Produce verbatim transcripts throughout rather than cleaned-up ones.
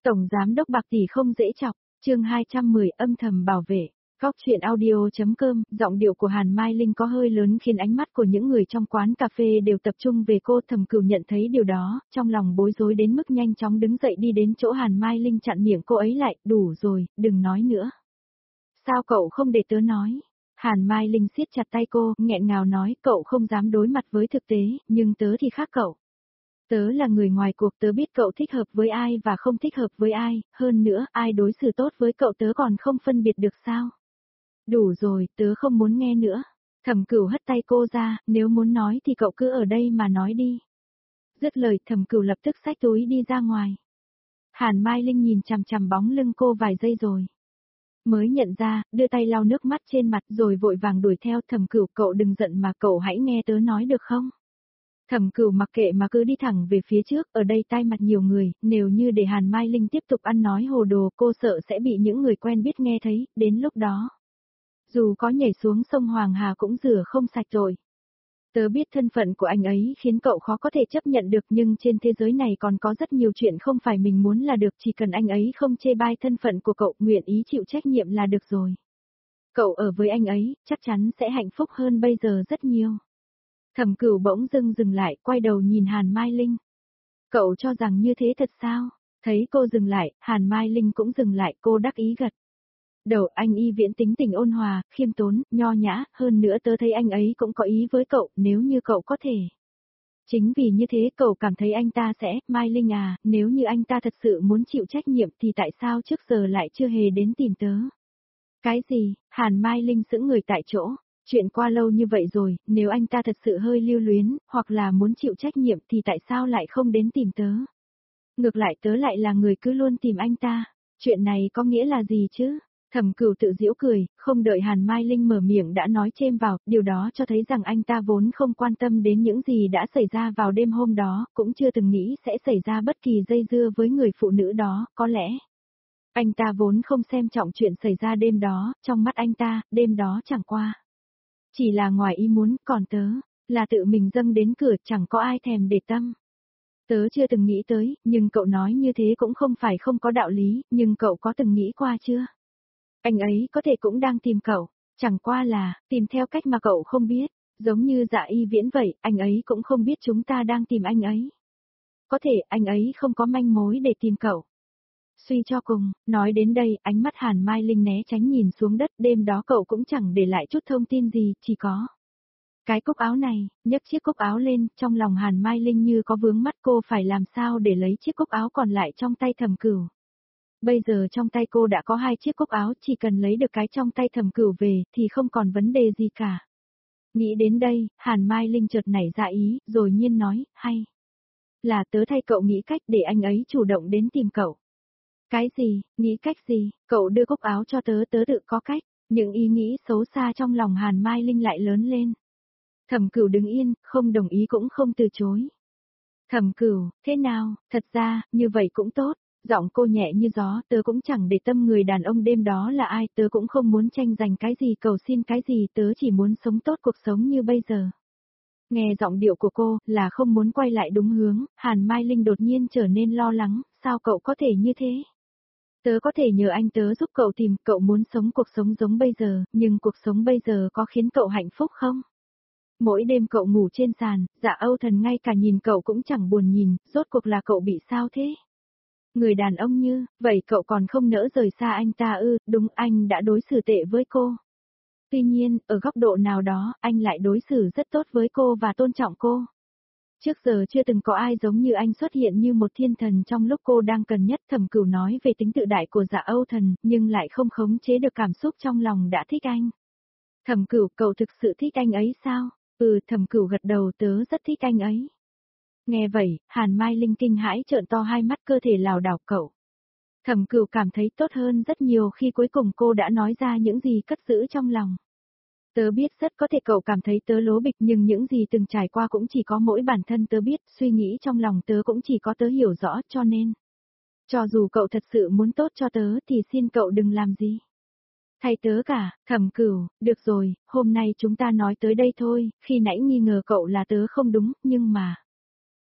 Tổng giám đốc Bạc tỷ không dễ chọc, chương hai trăm mười âm thầm bảo vệ. Góc chuyện audio.com, giọng điệu của Hàn Mai Linh có hơi lớn khiến ánh mắt của những người trong quán cà phê đều tập trung về cô. Thẩm Cửu nhận thấy điều đó, trong lòng bối rối đến mức nhanh chóng đứng dậy đi đến chỗ Hàn Mai Linh chặn miệng cô ấy lại, đủ rồi, đừng nói nữa. Sao cậu không để tớ nói? Hàn Mai Linh siết chặt tay cô, nghẹn ngào nói, cậu không dám đối mặt với thực tế, nhưng tớ thì khác cậu. Tớ là người ngoài cuộc, tớ biết cậu thích hợp với ai và không thích hợp với ai, hơn nữa, ai đối xử tốt với cậu tớ còn không phân biệt được sao. Đủ rồi, tớ không muốn nghe nữa. Thẩm Cửu hất tay cô ra, nếu muốn nói thì cậu cứ ở đây mà nói đi. Dứt lời, Thẩm Cửu lập tức xách túi đi ra ngoài. Hàn Mai Linh nhìn chằm chằm bóng lưng cô vài giây rồi. Mới nhận ra, đưa tay lau nước mắt trên mặt rồi vội vàng đuổi theo. Thẩm Cửu, cậu đừng giận mà cậu hãy nghe tớ nói được không? Thẩm Cửu mặc kệ mà cứ đi thẳng về phía trước, ở đây tai mặt nhiều người, nếu như để Hàn Mai Linh tiếp tục ăn nói hồ đồ cô sợ sẽ bị những người quen biết nghe thấy, đến lúc đó. Dù có nhảy xuống sông Hoàng Hà cũng rửa không sạch rồi. Tớ biết thân phận của anh ấy khiến cậu khó có thể chấp nhận được nhưng trên thế giới này còn có rất nhiều chuyện không phải mình muốn là được, chỉ cần anh ấy không chê bai thân phận của cậu, nguyện ý chịu trách nhiệm là được rồi. Cậu ở với anh ấy, chắc chắn sẽ hạnh phúc hơn bây giờ rất nhiều. Thẩm Cửu bỗng dưng dừng lại, quay đầu nhìn Hàn Mai Linh. Cậu cho rằng như thế thật sao? Thấy cô dừng lại, Hàn Mai Linh cũng dừng lại, cô đắc ý gật. Đầu anh Y Viễn tính tình ôn hòa, khiêm tốn, nho nhã, hơn nữa tớ thấy anh ấy cũng có ý với cậu, nếu như cậu có thể. Chính vì như thế cậu cảm thấy anh ta sẽ, Mai Linh à, nếu như anh ta thật sự muốn chịu trách nhiệm thì tại sao trước giờ lại chưa hề đến tìm tớ? Cái gì? Hàn Mai Linh sững người tại chỗ. Chuyện qua lâu như vậy rồi, nếu anh ta thật sự hơi lưu luyến, hoặc là muốn chịu trách nhiệm thì tại sao lại không đến tìm tớ? Ngược lại tớ lại là người cứ luôn tìm anh ta. Chuyện này có nghĩa là gì chứ? Thẩm Cửu tự giễu cười, không đợi Hàn Mai Linh mở miệng đã nói chêm vào, điều đó cho thấy rằng anh ta vốn không quan tâm đến những gì đã xảy ra vào đêm hôm đó, cũng chưa từng nghĩ sẽ xảy ra bất kỳ dây dưa với người phụ nữ đó, có lẽ. Anh ta vốn không xem trọng chuyện xảy ra đêm đó, trong mắt anh ta, đêm đó chẳng qua. Chỉ là ngoài ý muốn, còn tớ, là tự mình dâng đến cửa chẳng có ai thèm để tâm. Tớ chưa từng nghĩ tới, nhưng cậu nói như thế cũng không phải không có đạo lý, nhưng cậu có từng nghĩ qua chưa? Anh ấy có thể cũng đang tìm cậu, chẳng qua là, tìm theo cách mà cậu không biết, giống như Dạ Y Viễn vậy, anh ấy cũng không biết chúng ta đang tìm anh ấy. Có thể anh ấy không có manh mối để tìm cậu. Suy cho cùng, nói đến đây, ánh mắt Hàn Mai Linh né tránh nhìn xuống đất, đêm đó cậu cũng chẳng để lại chút thông tin gì, chỉ có cái cúc áo này. Nhấc chiếc cúc áo lên, trong lòng Hàn Mai Linh như có vướng mắt, cô phải làm sao để lấy chiếc cúc áo còn lại trong tay Thẩm Cửu. Bây giờ trong tay cô đã có hai chiếc cúc áo, chỉ cần lấy được cái trong tay Thẩm Cửu về, thì không còn vấn đề gì cả. Nghĩ đến đây, Hàn Mai Linh chợt nảy ra ý, rồi nhiên nói, hay là tớ thay cậu nghĩ cách để anh ấy chủ động đến tìm cậu. Cái gì, nghĩ cách gì, cậu đưa cúc áo cho tớ, tớ tự có cách. Những ý nghĩ xấu xa trong lòng Hàn Mai Linh lại lớn lên. Thẩm Cửu đứng yên, không đồng ý cũng không từ chối. Thẩm Cửu, thế nào, thật ra, như vậy cũng tốt. Giọng cô nhẹ như gió, tớ cũng chẳng để tâm người đàn ông đêm đó là ai, tớ cũng không muốn tranh giành cái gì, cầu xin cái gì, tớ chỉ muốn sống tốt cuộc sống như bây giờ. Nghe giọng điệu của cô, là không muốn quay lại đúng hướng, Hàn Mai Linh đột nhiên trở nên lo lắng, sao cậu có thể như thế? Tớ có thể nhờ anh tớ giúp cậu tìm, cậu muốn sống cuộc sống giống bây giờ, nhưng cuộc sống bây giờ có khiến cậu hạnh phúc không? Mỗi đêm cậu ngủ trên sàn, Dạ Âu Thần ngay cả nhìn cậu cũng chẳng buồn nhìn, rốt cuộc là cậu bị sao thế? Người đàn ông như, vậy cậu còn không nỡ rời xa anh ta ư? Đúng, anh đã đối xử tệ với cô. Tuy nhiên, ở góc độ nào đó, anh lại đối xử rất tốt với cô và tôn trọng cô. Trước giờ chưa từng có ai giống như anh xuất hiện như một thiên thần trong lúc cô đang cần nhất. Thẩm Cửu nói về tính tự đại của Dạ Âu Thần, nhưng lại không khống chế được cảm xúc trong lòng đã thích anh. Thẩm Cửu, cậu thực sự thích anh ấy sao? Ừ, Thẩm Cửu gật đầu, tớ rất thích anh ấy. Nghe vậy, Hàn Mai Linh kinh hãi trợn to hai mắt, cơ thể lảo đảo. Cậu. Thẩm Cửu cảm thấy tốt hơn rất nhiều khi cuối cùng cô đã nói ra những gì cất giữ trong lòng. Tớ biết rất có thể cậu cảm thấy tớ lố bịch, nhưng những gì từng trải qua cũng chỉ có mỗi bản thân tớ biết, suy nghĩ trong lòng tớ cũng chỉ có tớ hiểu rõ, cho nên. Cho dù cậu thật sự muốn tốt cho tớ thì xin cậu đừng làm gì thay tớ cả. Thẩm Cửu, được rồi, hôm nay chúng ta nói tới đây thôi, khi nãy nghi ngờ cậu là tớ không đúng, nhưng mà.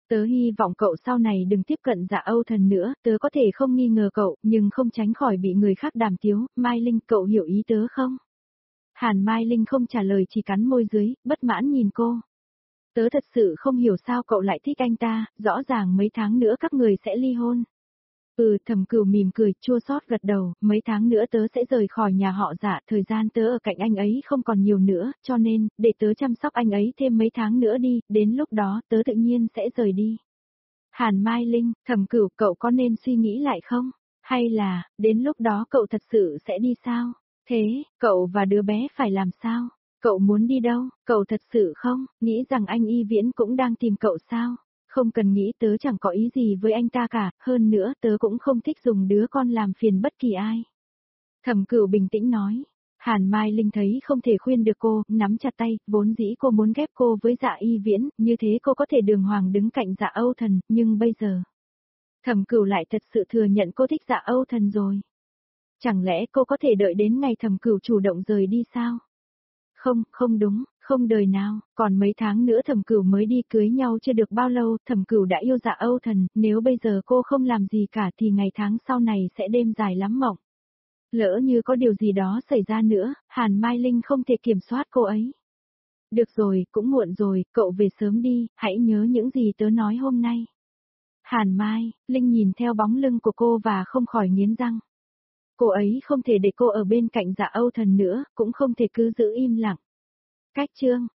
Tớ hy vọng cậu sau này đừng tiếp cận Dạ Âu Thần nữa, tớ có thể không nghi ngờ cậu, nhưng không tránh khỏi bị người khác đàm tiếu, Mai Linh cậu hiểu ý tớ không? Hàn Mai Linh không trả lời chỉ cắn môi dưới, bất mãn nhìn cô. Tớ thật sự không hiểu sao cậu lại thích anh ta, rõ ràng mấy tháng nữa các người sẽ ly hôn. Ừ, Thẩm Cửu mỉm cười, chua xót gật đầu, mấy tháng nữa tớ sẽ rời khỏi nhà họ Dạ, thời gian tớ ở cạnh anh ấy không còn nhiều nữa, cho nên, để tớ chăm sóc anh ấy thêm mấy tháng nữa đi, đến lúc đó tớ tự nhiên sẽ rời đi. Hàn Mai Linh, Thẩm Cửu, cậu có nên suy nghĩ lại không? Hay là, đến lúc đó cậu thật sự sẽ đi sao? Thế, cậu và đứa bé phải làm sao? Cậu muốn đi đâu? Cậu thật sự không, nghĩ rằng anh Y Viễn cũng đang tìm cậu sao? Không cần nghĩ, tớ chẳng có ý gì với anh ta cả, hơn nữa tớ cũng không thích dùng đứa con làm phiền bất kỳ ai. Thẩm Cửu bình tĩnh nói. Hàn Mai Linh thấy không thể khuyên được cô, nắm chặt tay, vốn dĩ cô muốn ghép cô với Dạ Y Viễn, như thế cô có thể đường hoàng đứng cạnh Dạ Âu Thần, nhưng bây giờ... Thẩm Cửu lại thật sự thừa nhận cô thích Dạ Âu Thần rồi. Chẳng lẽ cô có thể đợi đến ngày Thẩm Cửu chủ động rời đi sao? Không, không đúng, không đời nào, còn mấy tháng nữa Thẩm Cửu mới đi, cưới nhau chưa được bao lâu, Thẩm Cửu đã yêu Dạ Âu Thần, nếu bây giờ cô không làm gì cả thì ngày tháng sau này sẽ đêm dài lắm mộng. Lỡ như có điều gì đó xảy ra nữa, Hàn Mai Linh không thể kiểm soát cô ấy. Được rồi, cũng muộn rồi, cậu về sớm đi, hãy nhớ những gì tớ nói hôm nay. Hàn Mai, Linh nhìn theo bóng lưng của cô và không khỏi nghiến răng. Cô ấy không thể để cô ở bên cạnh Dạ Âu Thần nữa, cũng không thể cứ giữ im lặng. Cách chương